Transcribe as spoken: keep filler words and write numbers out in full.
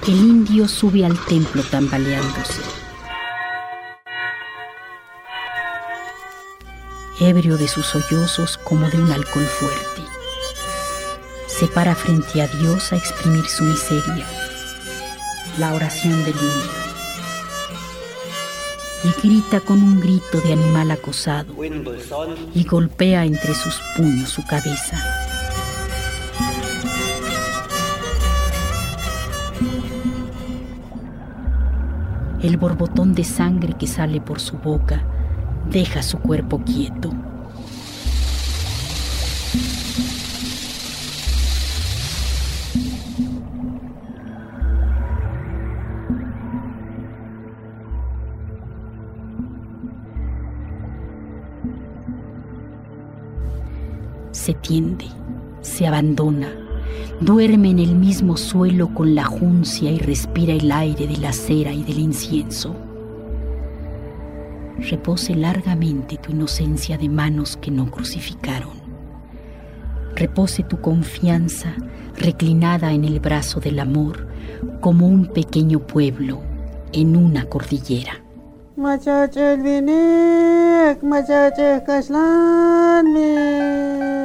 El indio sube al templo tambaleándose. Ebrio de sus sollozos como de un alcohol fuerte. Se para frente a Dios a exprimir su miseria. La oración del indio. Y grita con un grito de animal acosado. Y golpea entre sus puños su cabeza. El borbotón de sangre que sale por su boca deja su cuerpo quieto. Se tiende, se abandona, duerme en el mismo suelo con la juncia y respira el aire de la cera y del incienso. Repose largamente tu inocencia de manos que no crucificaron. Repose tu confianza reclinada en el brazo del amor como un pequeño pueblo en una cordillera. Machachel vinek, machachel kaslan me.